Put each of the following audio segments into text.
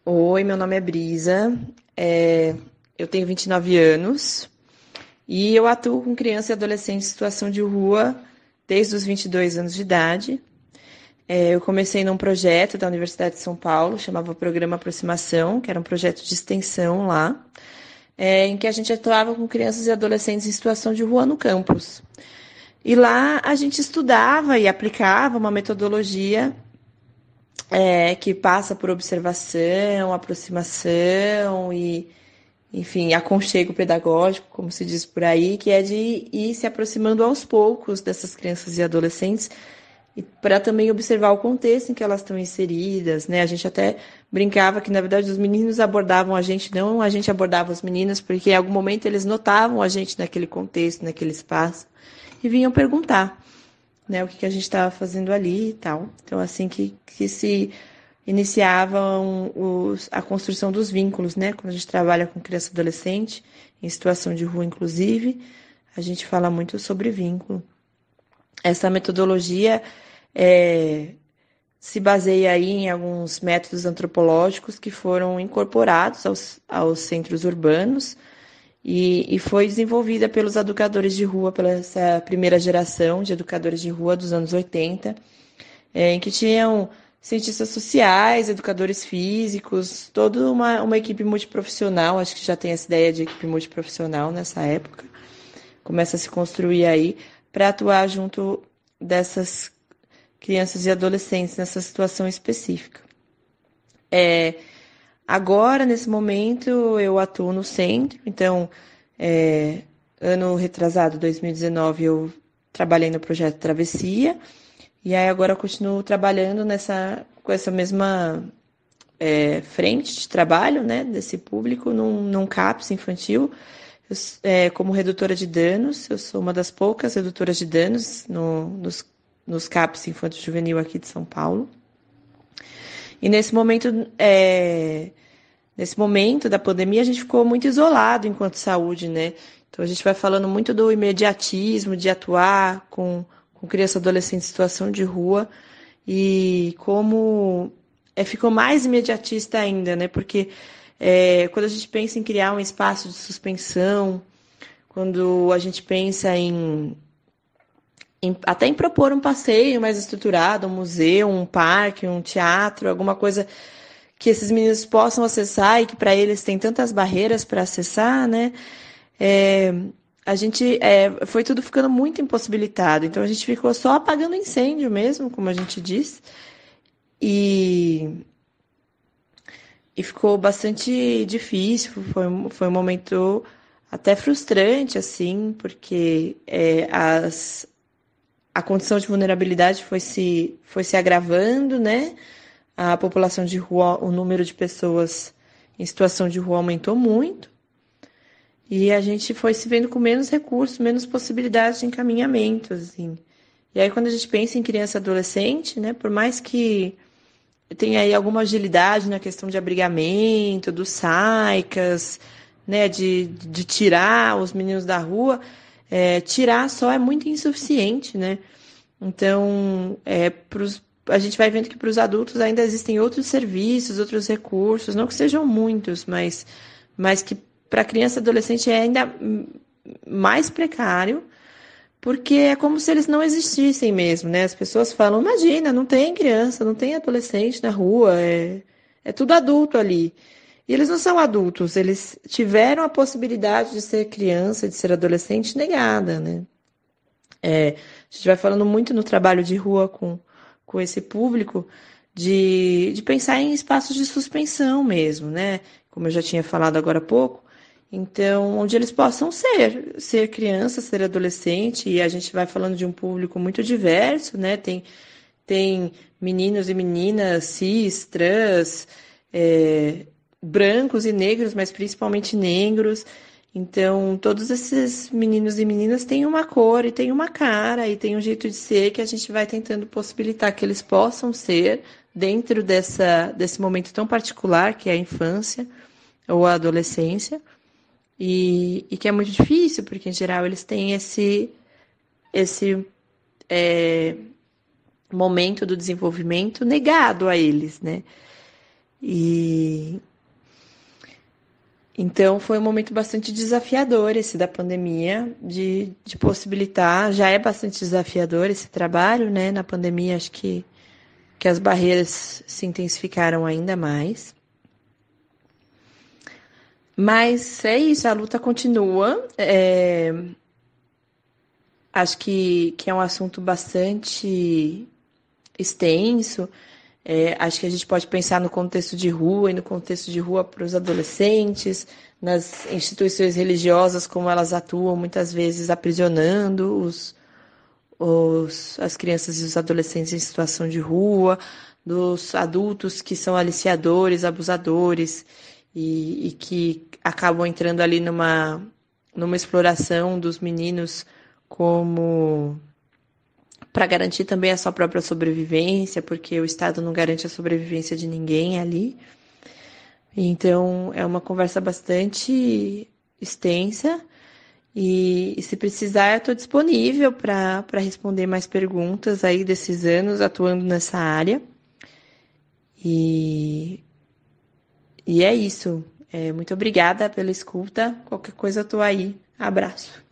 Oi, meu nome é Brisa, é, eu tenho 29 anos e eu atuo com criança e adolescente em situação de rua desde os 22 anos de idade. Eu comecei num projeto da Universidade de São Paulo, chamava Programa Aproximação, que era um projeto de extensão lá, em que a gente atuava com crianças e adolescentes em situação de rua no campus. E lá a gente estudava e aplicava uma metodologia que passa por observação, aproximação e, enfim, aconchego pedagógico, como se diz por aí, que é de ir se aproximando aos poucos dessas crianças e adolescentes e para também observar o contexto em que elas estão inseridas, né? A gente até brincava que, na verdade, os meninos abordavam a gente, não a gente abordava os meninos, porque em algum momento eles notavam a gente naquele contexto, naquele espaço, e vinham perguntar, né, o que a gente estava fazendo ali e tal. Então, assim que se iniciavam a construção dos vínculos, né? Quando a gente trabalha com criança e adolescente, em situação de rua, inclusive, a gente fala muito sobre vínculo. Essa metodologia se baseia aí em alguns métodos antropológicos que foram incorporados aos centros urbanos e foi desenvolvida pelos educadores de rua, pela essa primeira geração de educadores de rua dos anos 80, em que tinham cientistas sociais, educadores físicos, toda uma equipe multiprofissional, acho que já tem essa ideia de equipe multiprofissional nessa época, começa a se construir aí para atuar junto dessas crianças e adolescentes nessa situação específica. Agora, nesse momento, eu atuo no centro, então, ano retrasado, 2019, eu trabalhei no projeto Travessia, e aí agora eu continuo trabalhando com essa mesma frente de trabalho, né, desse público, num CAPS infantil, como redutora de danos. Eu sou uma das poucas redutoras de danos nos CAPS infantil juvenil aqui de São Paulo. E nesse momento da pandemia, a gente ficou muito isolado enquanto saúde, né? Então a gente vai falando muito do imediatismo de atuar com criança e adolescente em situação de rua e como ficou mais imediatista ainda, né? Porque quando a gente pensa em criar um espaço de suspensão, quando a gente pensa até em propor um passeio mais estruturado, um museu, um parque, um teatro, alguma coisa que esses meninos possam acessar e que para eles tem tantas barreiras para acessar, né? É, a gente foi tudo ficando muito impossibilitado, então a gente ficou só apagando incêndio mesmo, como a gente diz, e, e ficou bastante difícil, foi um momento até frustrante, assim, porque a condição de vulnerabilidade foi se agravando, né? A população de rua, o número de pessoas em situação de rua aumentou muito e a gente foi se vendo com menos recursos, menos possibilidades de encaminhamento, assim. E aí quando a gente pensa em criança e adolescente, né, por mais que tenha aí alguma agilidade na questão de abrigamento, dos SAICAS, né, de tirar os meninos da rua, tirar só é muito insuficiente, né? Então, a gente vai vendo que para os adultos ainda existem outros serviços, outros recursos, não que sejam muitos, mas que para criança e adolescente é ainda mais precário, porque é como se eles não existissem mesmo, né? As pessoas falam, imagina, não tem criança, não tem adolescente na rua, é tudo adulto ali. E eles não são adultos, eles tiveram a possibilidade de ser criança, de ser adolescente negada, né? A gente vai falando muito no trabalho de rua com esse público, de pensar em espaços de suspensão mesmo, né? Como eu já tinha falado agora há pouco. Então, onde eles possam ser criança, ser adolescente, e a gente vai falando de um público muito diverso, né? Tem meninos e meninas cis, trans, brancos e negros, mas principalmente negros. Então, todos esses meninos e meninas têm uma cor e têm uma cara e têm um jeito de ser que a gente vai tentando possibilitar que eles possam ser dentro desse momento tão particular que é a infância ou a adolescência e que é muito difícil, porque em geral eles têm esse momento do desenvolvimento negado a eles, né? E então foi um momento bastante desafiador esse da pandemia, de possibilitar, já é bastante desafiador esse trabalho, né? Na pandemia acho que as barreiras se intensificaram ainda mais. Mas é isso, a luta continua. Acho que é um assunto bastante extenso. Acho que a gente pode pensar no contexto de rua e no contexto de rua para os adolescentes, nas instituições religiosas, como elas atuam muitas vezes aprisionando as crianças e os adolescentes em situação de rua, dos adultos que são aliciadores, abusadores e que acabam entrando ali numa exploração dos meninos como para garantir também a sua própria sobrevivência, porque o Estado não garante a sobrevivência de ninguém ali. Então, é uma conversa bastante extensa e se precisar, eu estou disponível para responder mais perguntas aí desses anos atuando nessa área. E é isso. Muito obrigada pela escuta. Qualquer coisa, eu estou aí. Abraço.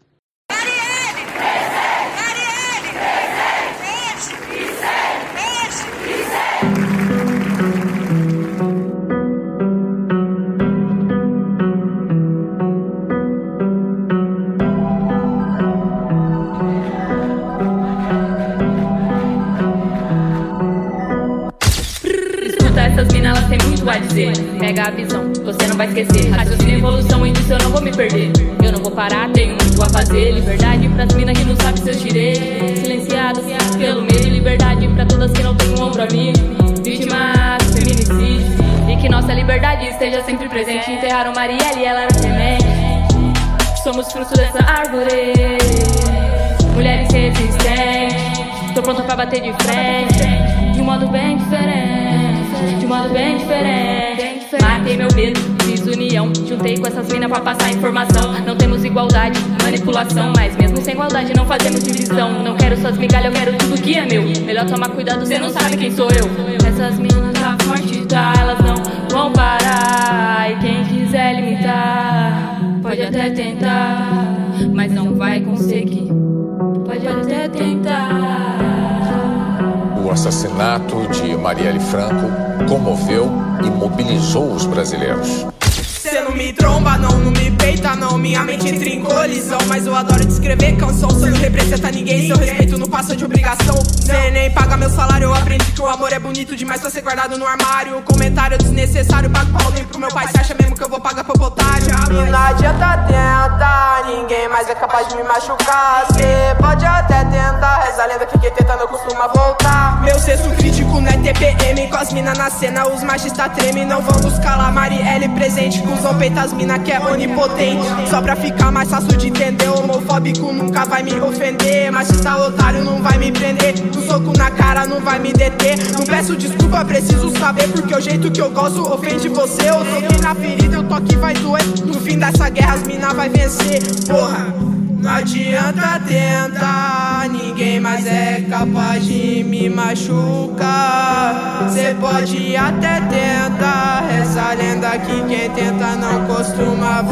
Essas minas, elas têm muito a dizer. Pega a visão, você não vai esquecer. Raciocínio, evolução, e disso eu não vou me perder. Eu não vou parar, tenho muito a fazer. Liberdade pras minas que não sabem seus direitos. Silenciadas pelo medo. Liberdade pra todas que não têm um ombro amigo. Vítimas, feminicídio. E que nossa liberdade esteja sempre presente. Enterraram Marielle e ela não remente. Somos frutos dessa árvore. Mulheres resistentes. Tô pronta pra bater de frente. De um modo bem diferente. De um modo bem diferente. Matei meu medo, fiz união. Juntei com essas minas pra passar informação. Não temos igualdade, manipulação. Mas mesmo sem igualdade não fazemos divisão. Não quero suas migalhas, eu quero tudo que é meu. Melhor tomar cuidado, cê não sabe quem sou eu. Essas minas tá forte, tá? Elas não vão parar. E quem quiser limitar pode até tentar, mas não vai conseguir. Pode até tentar. O assassinato de Marielle Franco comoveu e mobilizou os brasileiros. Cê não me tromba, não me peita, não. Minha mente entra em colisão. Mas eu adoro descrever canção. Cê não representa ninguém, seu respeito não passa de obrigação. Cê nem paga meu salário, eu aprendi que o amor é bonito demais pra ser guardado no armário. Comentário desnecessário, pago pau nem pro meu pai. Cê acha mesmo que eu vou pagar pra botar? E não adianta tentar, ninguém mais é capaz de me machucar. Cê pode até tentar, reza a lenda que quem tenta não costuma voltar. Meu senso crítico não é TPM, com as mina na cena, os machistas tremem. Não vão nos calar, Marielle presente. Cusão peita as mina que é onipotente. Só pra ficar mais fácil de entender. Homofóbico nunca vai me ofender. Machista otário não vai me prender. Um soco na cara não vai me deter. Não peço desculpa, preciso saber. Porque o jeito que eu gosto ofende você. Eu toquei na ferida, eu tô aqui, vai doer. No fim dessa guerra as mina vai vencer. Porra, não adianta tentar, ninguém mais é capaz de me machucar. Cê pode até tentar, essa lenda que quem tenta não costuma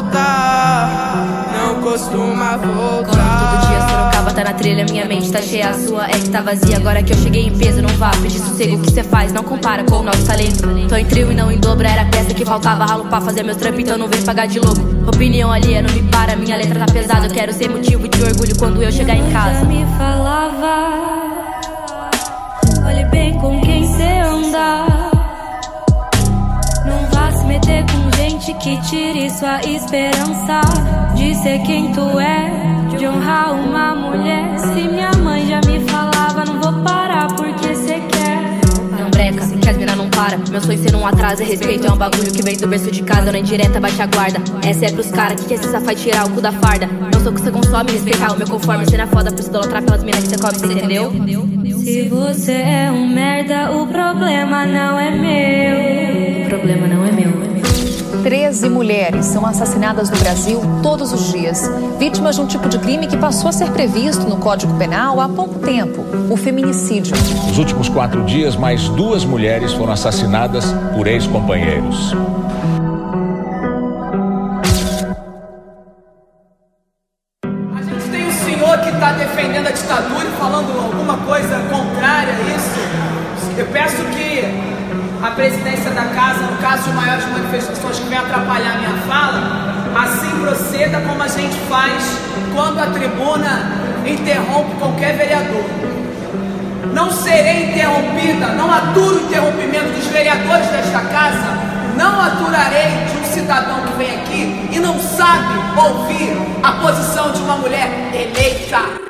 voltar. Não costuma voltar. Quando todo dia Sorocaba tá na trilha, minha mente tá cheia. A sua é que tá vazia, agora que eu cheguei em peso. Não vá pedir sossego, o que cê faz não compara com o nosso talento. Tô em trio e não em dobro, era a peça que faltava. Ralo pra fazer meus trampos, então não vem pagar de louco. Opinião alheia não me para, minha letra tá pesada. Eu quero ser motivo de orgulho quando eu chegar em casa. Já me falava, olhe bem com quem cê anda. Não vá se meter com gente que tire sua esperança de ser quem tu é, de honrar uma mulher. Se minha mãe já me falava, não vou parar porque cê quer. Não breca, que as mina não para. Meu sonho cê não atrasa, respeito é um bagulho que vem do berço de casa. Na indireta bate a guarda, essa é pros cara que esse safado tirar o cu da farda. Não sou o que cê consome, respeitar o meu conforme. Cê não é foda por se idolatrar pelas minas que cê come, cê entendeu? Se você é um merda, o problema não é meu. O problema não é meu. 13 mulheres são assassinadas no Brasil todos os dias, vítimas de um tipo de crime que passou a ser previsto no Código Penal há pouco tempo, o feminicídio. Nos últimos 4 dias, mais 2 mulheres foram assassinadas por ex-companheiros. A gente tem um senhor que está defendendo a ditadura e falando alguma coisa contrária a isso. Eu peço que a presidência da casa, no caso de maiores manifestações que vem atrapalhar a minha fala, assim proceda como a gente faz quando a tribuna interrompe qualquer vereador. Não serei interrompida, não aturo o interrompimento dos vereadores desta casa, não aturarei de um cidadão que vem aqui e não sabe ouvir a posição de uma mulher eleita.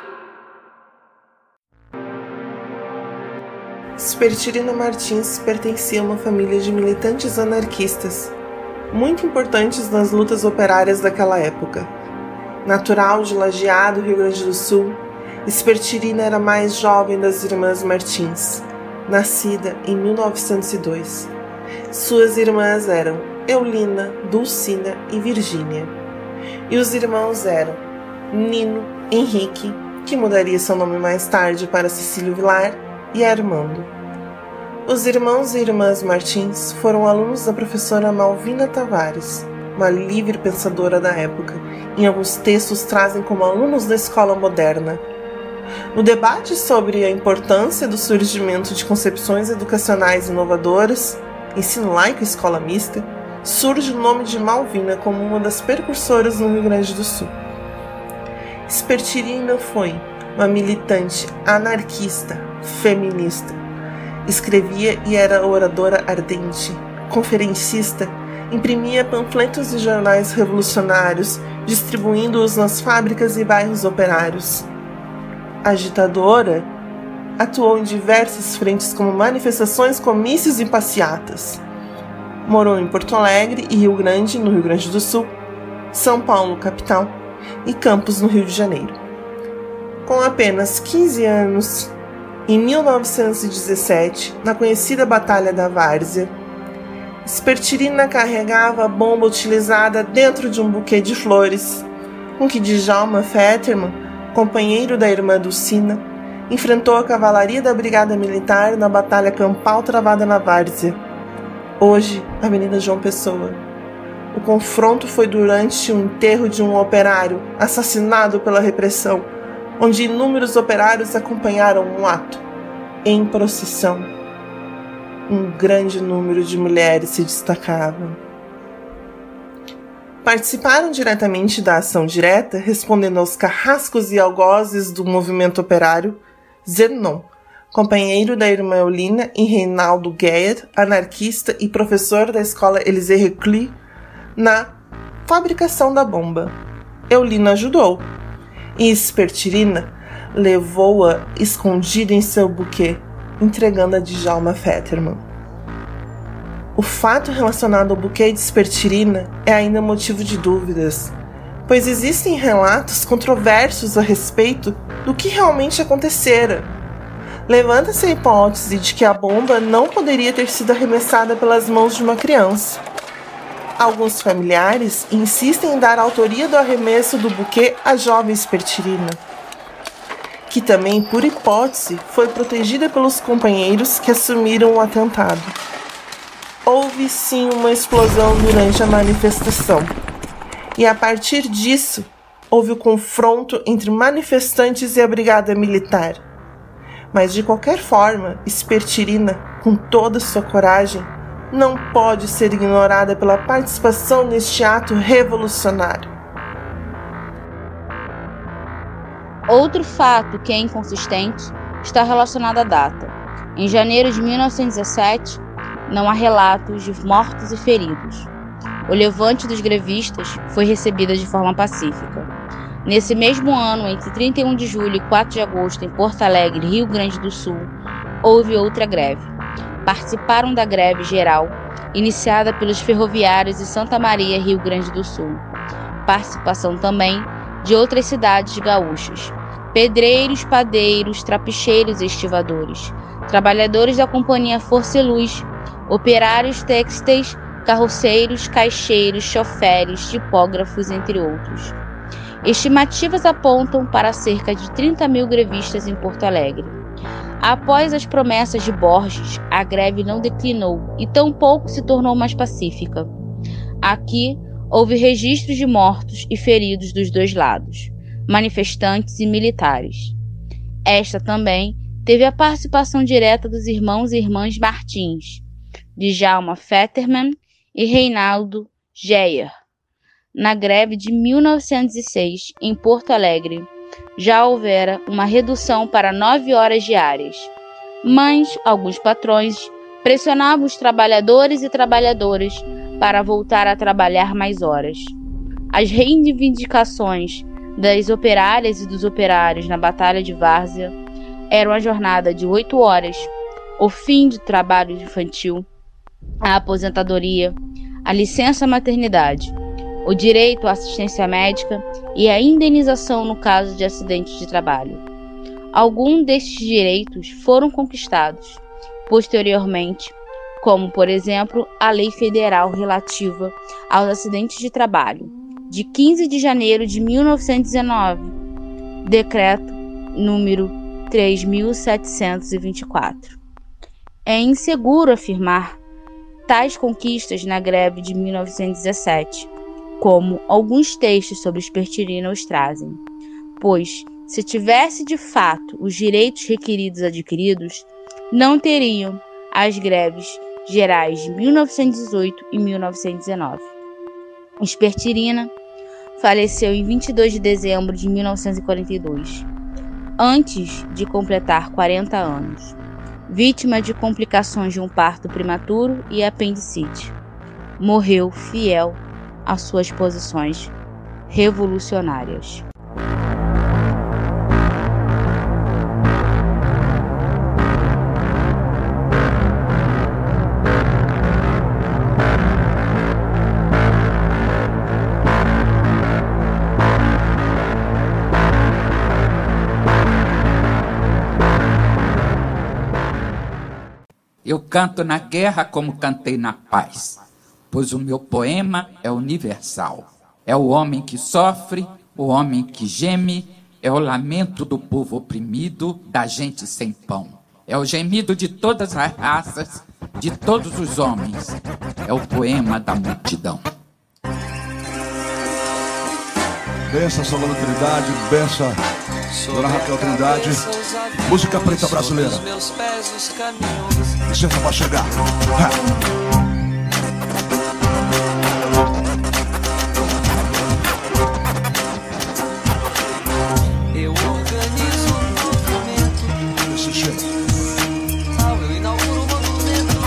Espertirina Martins pertencia a uma família de militantes anarquistas, muito importantes nas lutas operárias daquela época. Natural de Lajeado, Rio Grande do Sul, Espertirina era a mais jovem das irmãs Martins, nascida em 1902. Suas irmãs eram Eulina, Dulcina e Virgínia. E os irmãos eram Nino, Henrique, que mudaria seu nome mais tarde para Cecílio Vilar, e Armando. Os irmãos e irmãs Martins foram alunos da professora Malvina Tavares, uma livre pensadora da época. Em alguns textos trazem como alunos da escola moderna. No debate sobre a importância do surgimento de concepções educacionais inovadoras, ensino laico e escola mista, surge o nome de Malvina como uma das precursoras no Rio Grande do Sul. Espertirina foi uma militante anarquista, feminista. Escrevia e era oradora ardente, conferencista, imprimia panfletos e jornais revolucionários, distribuindo-os nas fábricas e bairros operários. Agitadora, atuou em diversas frentes como manifestações, comícios e passeatas. Morou em Porto Alegre e Rio Grande, no Rio Grande do Sul, São Paulo, capital, e Campos, no Rio de Janeiro. Com apenas 15 anos, em 1917, na conhecida Batalha da Várzea, Espertirina carregava a bomba utilizada dentro de um buquê de flores, com que Djalma Fetterman, companheiro da irmã Dulcina, enfrentou a cavalaria da Brigada Militar na Batalha Campal travada na Várzea, hoje Avenida João Pessoa. O confronto foi durante o enterro de um operário assassinado pela repressão, onde inúmeros operários acompanharam um ato. Em procissão, um grande número de mulheres se destacavam. Participaram diretamente da ação direta, respondendo aos carrascos e algozes do movimento operário, Zenon, companheiro da irmã Eulina, e Reinaldo Guer, anarquista e professor da escola Élysée Reclus, na fabricação da bomba. Eulina ajudou, e Espertirina levou-a escondida em seu buquê, entregando a Djalma Fetterman. O fato relacionado ao buquê de Espertirina é ainda motivo de dúvidas, pois existem relatos controversos a respeito do que realmente acontecera. Levanta-se a hipótese de que a bomba não poderia ter sido arremessada pelas mãos de uma criança. Alguns familiares insistem em dar a autoria do arremesso do buquê à jovem Espertirina, que também, por hipótese, foi protegida pelos companheiros que assumiram o atentado. Houve sim uma explosão durante a manifestação, e a partir disso, houve o confronto entre manifestantes e a brigada militar. Mas de qualquer forma, Espertirina, com toda sua coragem, não pode ser ignorada pela participação neste ato revolucionário. Outro fato que é inconsistente está relacionado à data. Em janeiro de 1917, não há relatos de mortos e feridos. O levante dos grevistas foi recebido de forma pacífica. Nesse mesmo ano, entre 31 de julho e 4 de agosto, em Porto Alegre, Rio Grande do Sul, houve outra greve. Participaram da greve geral, iniciada pelos ferroviários de Santa Maria, Rio Grande do Sul. Participação também de outras cidades gaúchas: pedreiros, padeiros, trapicheiros e estivadores, trabalhadores da Companhia Força e Luz, operários têxteis, carroceiros, caixeiros, choferes, tipógrafos, entre outros. Estimativas apontam para cerca de 30 mil grevistas em Porto Alegre. Após as promessas de Borges, a greve não declinou e tampouco se tornou mais pacífica. Aqui, houve registros de mortos e feridos dos dois lados, manifestantes e militares. Esta também teve a participação direta dos irmãos e irmãs Martins, Djalma Fetterman e Reinaldo Geyer. Na greve de 1906, em Porto Alegre, já houvera uma redução para 9 horas diárias, mas alguns patrões pressionavam os trabalhadores e trabalhadoras para voltar a trabalhar mais horas. As reivindicações das operárias e dos operários na Batalha de Várzea eram a jornada de 8 horas, o fim do trabalho infantil, a aposentadoria, a licença maternidade, o direito à assistência médica e a indenização no caso de acidentes de trabalho. Alguns destes direitos foram conquistados posteriormente, como, por exemplo, a Lei Federal relativa aos acidentes de trabalho, de 15 de janeiro de 1919, Decreto número 3.724. É inseguro afirmar tais conquistas na greve de 1917, como alguns textos sobre Espertirina os trazem, pois, se tivesse de fato os direitos requeridos adquiridos, não teriam as greves gerais de 1918 e 1919. Espertirina faleceu em 22 de dezembro de 1942, antes de completar 40 anos, vítima de complicações de um parto prematuro e apendicite. Morreu fiel às suas posições revolucionárias. Eu canto na guerra como cantei na paz, pois o meu poema é universal. É o homem que sofre, o homem que geme, é o lamento do povo oprimido, da gente sem pão. É o gemido de todas as raças, de todos os homens. É o poema da multidão. Benção, Solano Trindade, benção, Dona Raquel Trindade. Música preta brasileira. Licença pra chegar. Eu organizo um movimento. Desse jeito. Eu inauguro um monumento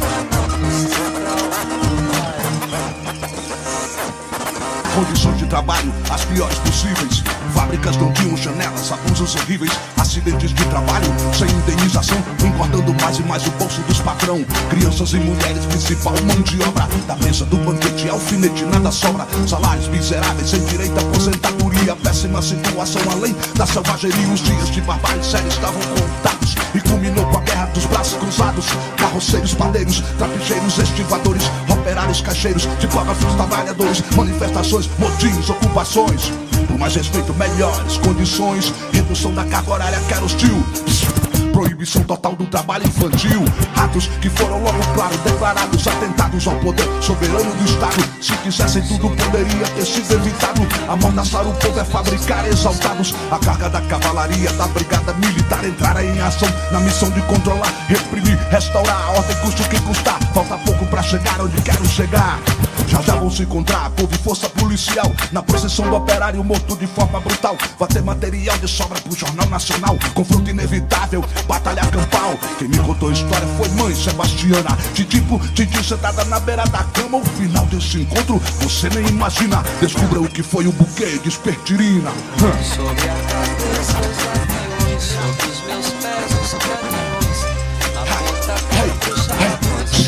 no Condições de trabalho, as piores possíveis. Fábricas não tinham janelas, abusos horríveis. Acidentes de trabalho, sem indenização, engordando mais e mais o bolso dos patrão. Crianças e mulheres, principal mão de obra. Da mesa do banquete, alfinete, nada sobra. Salários miseráveis, sem direito à aposentadoria. Péssima situação, além da selvageria. Os dias de barbárie séria estavam contados. E culminou com a guerra dos braços cruzados. Carroceiros, padeiros, trapicheiros, estivadores, operários, caixeiros, tipógrafos, trabalhadores. Manifestações, motins, ocupações. Por mais respeito, melhores condições. Redução da carga horária que era hostil. Proibição total do trabalho infantil. Atos que foram logo claro declarados. Atentados ao poder soberano do Estado. Se quisessem tudo poderia ter sido evitado. Amordaçar o povo é fabricar exaltados. A carga da cavalaria, da brigada militar entrar em ação na missão de controlar, reprimir, restaurar a ordem, custe o que custar. Falta pouco pra chegar onde quero chegar. Já já vão se encontrar povo e força policial na procissão do operário morto de forma brutal. Vai ter material de sobra pro Jornal Nacional. Confronto inevitável, batalha campal. Quem me contou a história foi mãe Sebastiana. Titi sentada na beira da cama. O final desse encontro você nem imagina. Descubra o que foi o buquê de Espertirina. Sobre a cabeça os aviões, sobre os meus pés os caminhões. Na ponta dos chapéus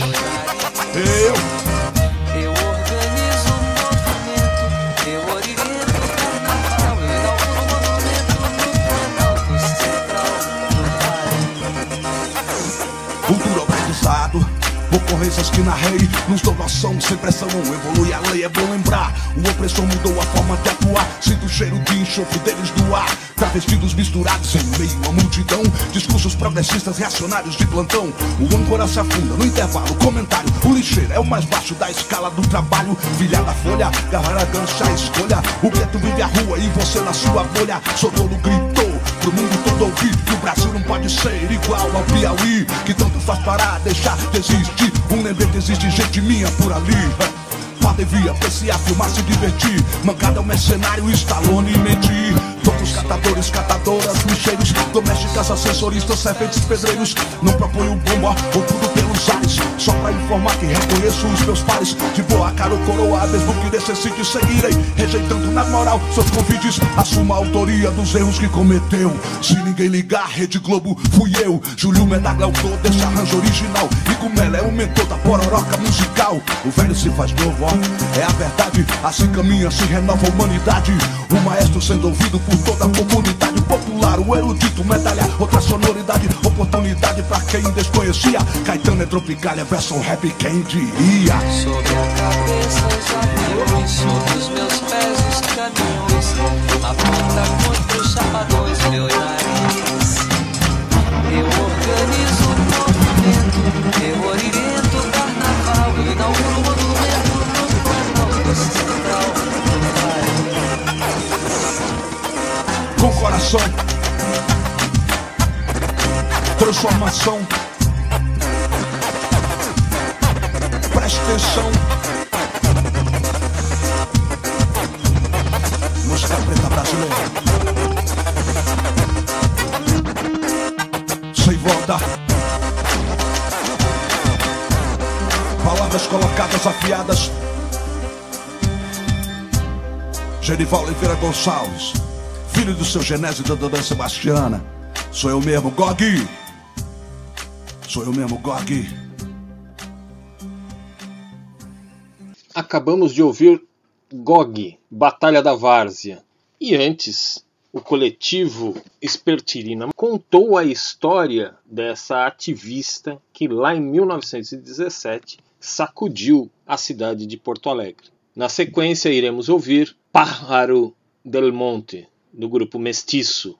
eu organizo um movimento. Eu oriento o carnaval. Eu inauguro um monumento no Planalto Central do Brasil. Cultura aprendizado, pouco ocorrências que narrei. Nos dou noção, sem pressão não evolui a lei. É bom lembrar, o opressor mudou a forma de atuar. Sinto o cheiro de enxofre deles do ar. Travestidos misturados em meio à multidão. Discursos progressistas reacionários de plantão. O âncora se afunda no intervalo, comentário. O lixeiro é o mais baixo da escala do trabalho. Filha da folha, garra gancha a escolha. O gueto vive a rua e você na sua bolha. Sotolo gritou pro mundo todo ouvir que o Brasil não pode ser igual ao Piauí, que tanto faz parar, deixar de existir. Um lembrete existe gente minha por ali. Devia apreciar, filmar, se divertir. Mancada é o mercenário, Stallone e mentir. Todos catadores, catadoras, lixeiros, domésticas, assessoristas, serventes, pedreiros. Não proponho bomba ou tudo pelos ares, só pra informar que reconheço os meus pares. De boa cara ou coroa, mesmo que necessite, seguirei rejeitando na moral seus convites. Assuma a autoria dos erros que cometeu. Se ninguém ligar, Rede Globo, fui eu. Júlio Medaglia, autor desse arranjo original. E Gumela é o mentor da pororoca musical. O velho se faz novo, ó. É a verdade, assim caminha, se renova a humanidade. O maestro sendo ouvido por toda a comunidade popular. O erudito, medalha, outra sonoridade. Oportunidade pra quem desconhecia. Caetano é Tropicália, versão rap, quem diria? Sobre a cabeça os aviões, sobre os meus pés os caminhões. Aponta contra os chapadões, meu nariz. Eu organizo o movimento, eu oriento o carnaval. Eu inauguro o monumento no Planalto Central. Com coração, transformação. Preste atenção. Música preta brasileira. Sem volta. Palavras colocadas, afiadas. Genival Oliveira Gonçalves, filho do seu Genésio e da Dona Sebastiana. Sou eu mesmo, Gog. Sou eu mesmo, Gog. Acabamos de ouvir Gog, Batalha da Várzea. E antes, o coletivo Espertirina contou a história dessa ativista que lá em 1917 sacudiu a cidade de Porto Alegre. Na sequência, iremos ouvir Pájaro del Monte, do grupo Mestiço.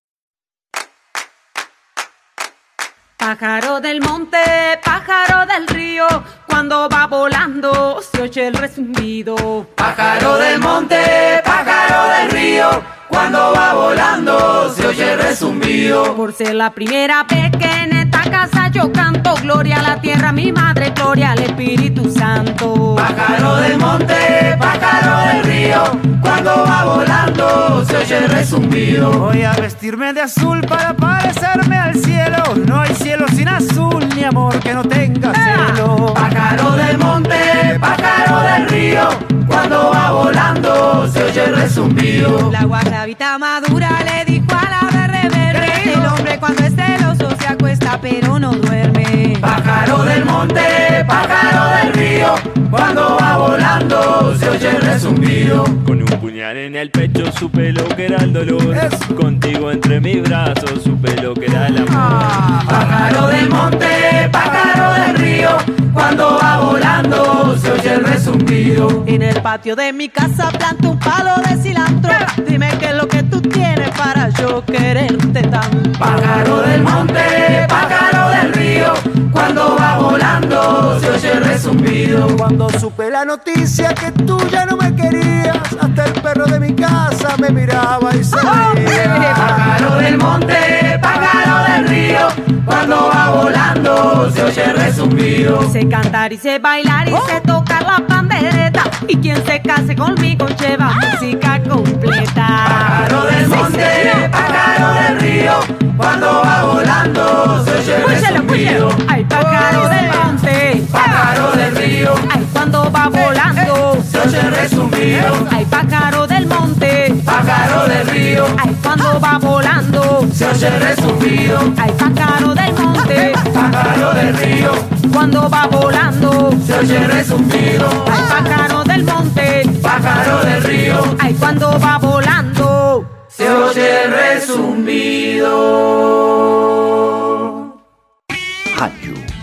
Pájaro del monte, pájaro del río, cuando va volando se oye el rezumbido. Pájaro del monte, pájaro del río, cuando va volando se oye el rezumbido. Por ser la primera vez que en esta casa yo canto, gloria a la tierra, mi madre, gloria al Espíritu Santo. Pájaro del monte, pájaro del río, cuando va volando se oye el rezumbido. Voy a vestirme de azul para parecerme al cielo. No hay cielo sin azul, ni amor que no tenga cielo. Pájaro del monte, pájaro del río, cuando va volando se oye el rezumbido. La guayabita madura le dijo a la verde verde, el hombre cuando es celoso se acuesta pero no duerme. Pájaro del monte, pájaro del río, cuando va volando se oye el rezumbido. Con un puñal en el pecho supe lo que era el dolor. Contigo entre mis brazos supe lo que era el amor. Pájaro del monte, pájaro del río, cuando va volando se oye el rezumbido. En el patio de mi casa planto un palo de cilantro. Dime qué es lo que tú tienes para yo quererte tanto. Pájaro del monte, pájaro del río, cuando va volando se oye el rezumbido. Cuando supe la noticia que tú ya no me querías, hasta el perro de mi casa me miraba y se reía. Pájaro del monte, pájaro del río, cuando va volando se oye el rezumbido. Sé cantar y sé bailar y sé tocar la pandereta, y quien se case conmigo lleva música completa. Pájaro del monte, pájaro del río, cuando va volando se oye el rezumbido. Ay, pájaro del monte, pájaro del río, ay, cuando va volando se oye el rezumbido. Ay, pájaro del monte, pájaro del río, ay, cuando va volando se oye el rezumbido. Ay, pájaro del monte, pájaro del río, cuando va volando se oye el rezumbido. Ay, pájaro del monte, pájaro del río, ay, cuando va volando se oye el rezumbido. Rádio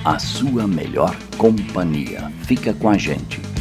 a sua melhor companhia. Fica com a gente.